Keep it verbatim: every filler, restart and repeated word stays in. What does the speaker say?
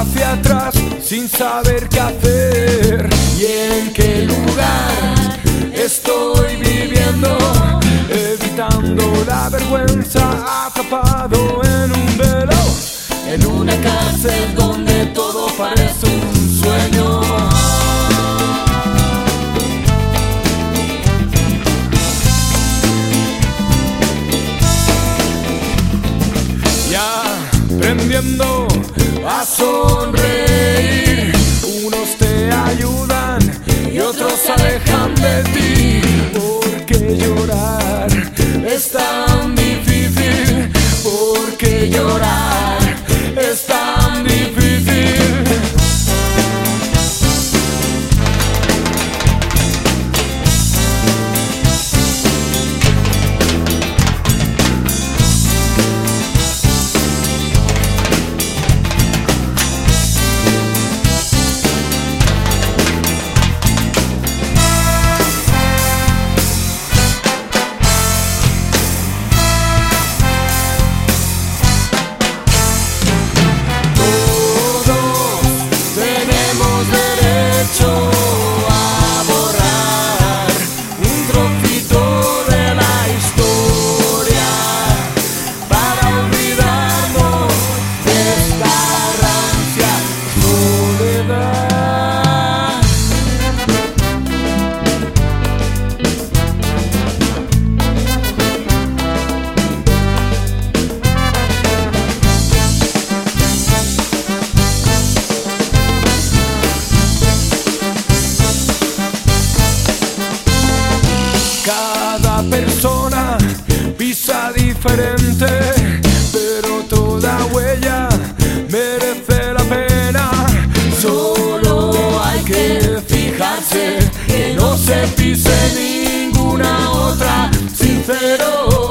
hacia atrás sin saber qué hacer y en qué lugar estoy viviendo, evitando la vergüenza, atrapado en un velo, en una cárcel donde todo parece un sueño. Ya aprendiendo a sonreír, unos te ayudan y otros se alejan de ti, porque llorar es tan difícil, porque llorar es tan difícil. Cada persona pisa diferente, pero toda huella merece la pena. Solo hay que fijarse que no se pise ninguna otra. Sincero.